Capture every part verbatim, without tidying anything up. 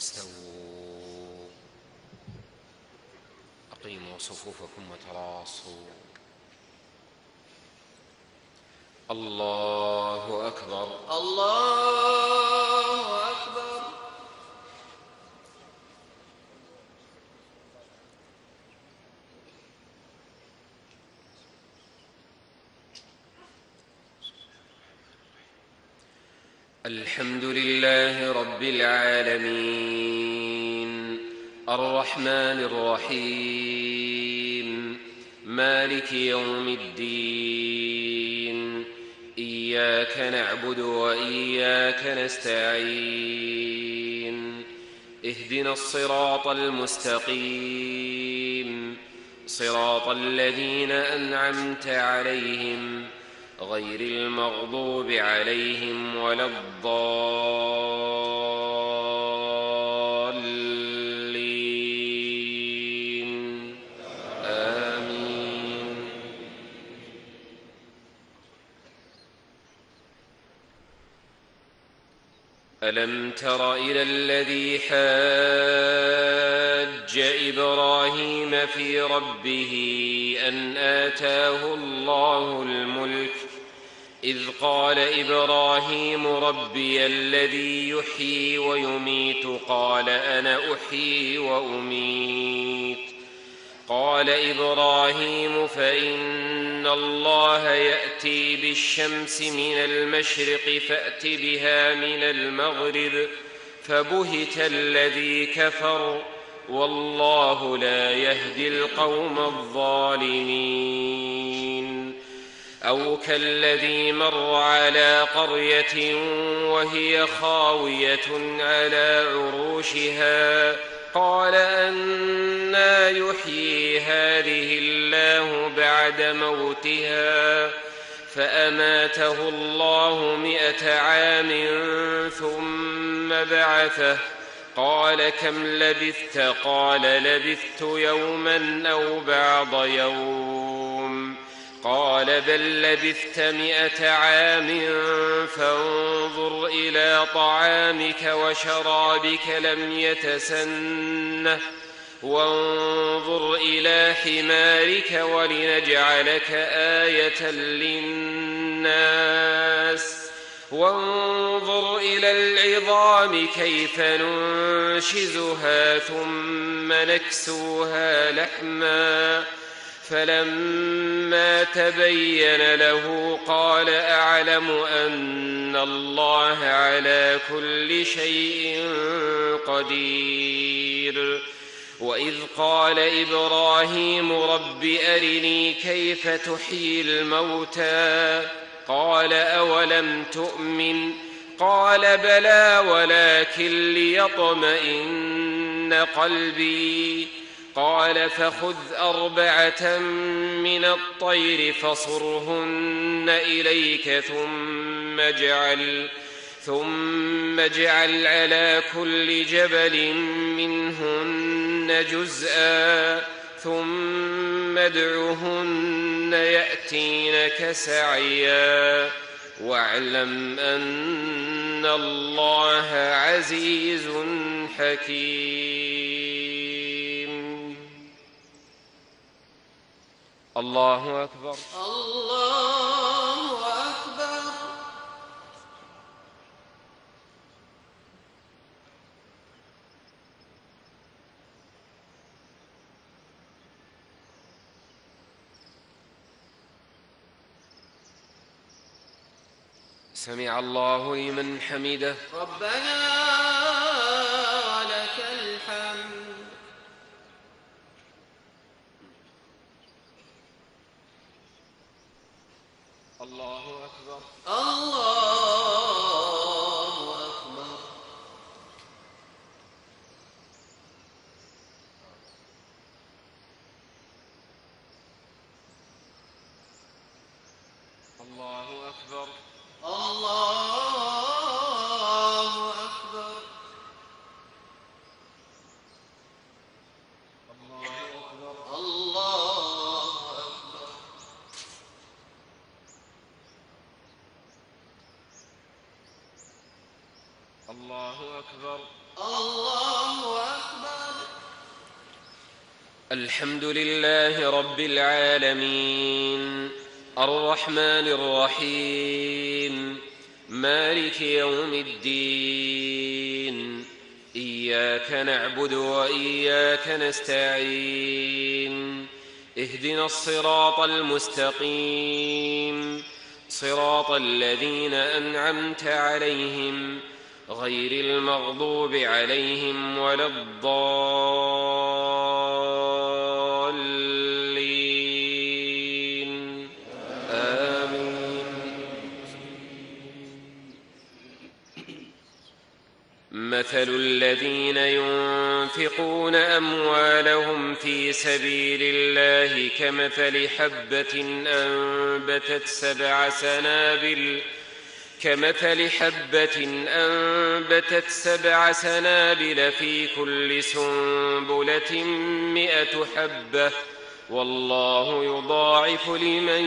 استووا أقيموا صفوفكم وتراصوا. الله أكبر الله أكبر. الحمد لله رب العالمين الرحمن الرحيم مالك يوم الدين. إياك نعبد وإياك نستعين. اهدنا الصراط المستقيم صراط الذين أنعمت عليهم غير المغضوب عليهم ولا الضالين. آمين. ألم تر إلى الذي حاج إبراهيم في ربه أن آتاه الله الملك إذ قال إبراهيم ربي الذي يحيي ويميت قال أنا أحيي وأميت. قال إبراهيم فإن الله يأتي بالشمس من المشرق فأت بها من المغرب فبهت الذي كفر والله لا يهدي القوم الظالمين. أو كالذي مر على قرية وهي خاوية على عروشها قال أنى يحيي هذه الله بعد موتها فأماته الله مئة عام ثم بعثه قال كم لبثت قال لبثت يوما أو بعض يوم قال بل لبثت مئة عام فانظر إلى طعامك وشرابك لم يتسنه وانظر إلى حمارك ولنجعلك آية للناس وانظر إلى العظام كيف ننشزها ثم نكسوها لحما فلما تبين له قال أعلم أن الله على كل شيء قدير. وإذ قال إبراهيم رب أرني كيف تحيي الموتى قال أولم تؤمن قال بلى ولكن ليطمئن قلبي قال فخذ أربعة من الطير فصرهن إليك ثم اجعل ثم اجعل على كل جبل منهن جزءا ثم ادعهن يأتينك سعيا واعلم أن الله عزيز حكيم. الله أكبر الله أكبر. سمع الله لمن حمده ربنا ولك الحمد. الله أكبر الله أكبر. الله أكبر الله أكبر. الله أكبر الله أكبر. الله الله أكبر. الله أكبر. الحمد لله رب العالمين الرحمن الرحيم مالك يوم الدين. إياك نعبد وإياك نستعين. اهدنا الصراط المستقيم صراط الذين أنعمت عليهم غير المغضوب عليهم ولا الضالين. آمين. مثل الذين ينفقون أموالهم في سبيل الله كمثل حبة أنبتت سبع سنابل كمثل حبة أنبتت سبع سنابل في كل سنبلة مئة حبة والله يضاعف لمن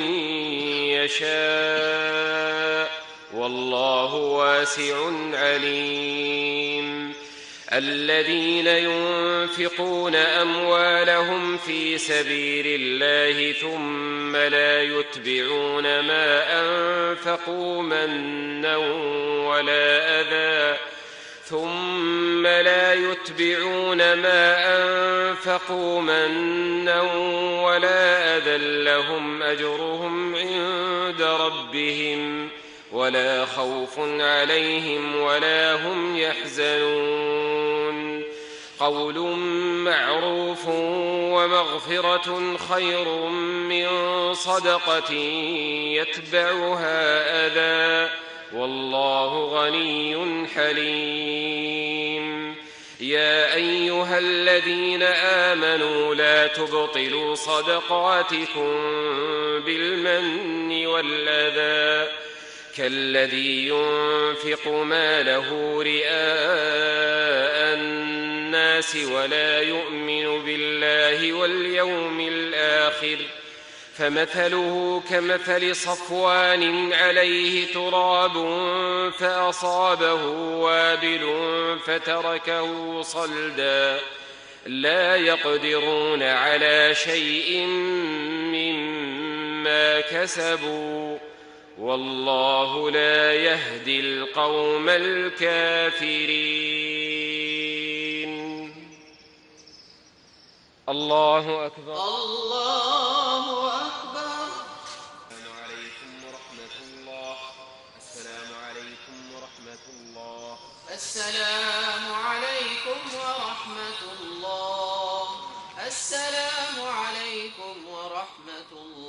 يشاء والله واسع عليم. الذين ينفقون أموالهم في سبيل الله ثم لا يتبعون ما أنفقوا منا ولا أذى ثم لا يتبعون ما أنفقوا منا ولا أذى لهم أجرهم عند ربهم ولا خوف عليهم ولا هم يحزنون. قول معروف ومغفرة خير من صدقة يتبعها أذى والله غني حليم. يا أيها الذين آمنوا لا تبطلوا صدقاتكم بالمن والأذى كالذي ينفق ماله رئاء الناس ولا يؤمن بالله واليوم الآخر فمثله كمثل صفوان عليه تراب فأصابه وابل فتركه صلدا لا يقدرون على شيء مما كسبوا والله لا يهدي القوم الكافرين. الله أكبر. الله أكبر. السلام عليكم ورحمة الله. السلام عليكم ورحمة الله. السلام عليكم ورحمة الله. السلام عليكم ورحمة الله.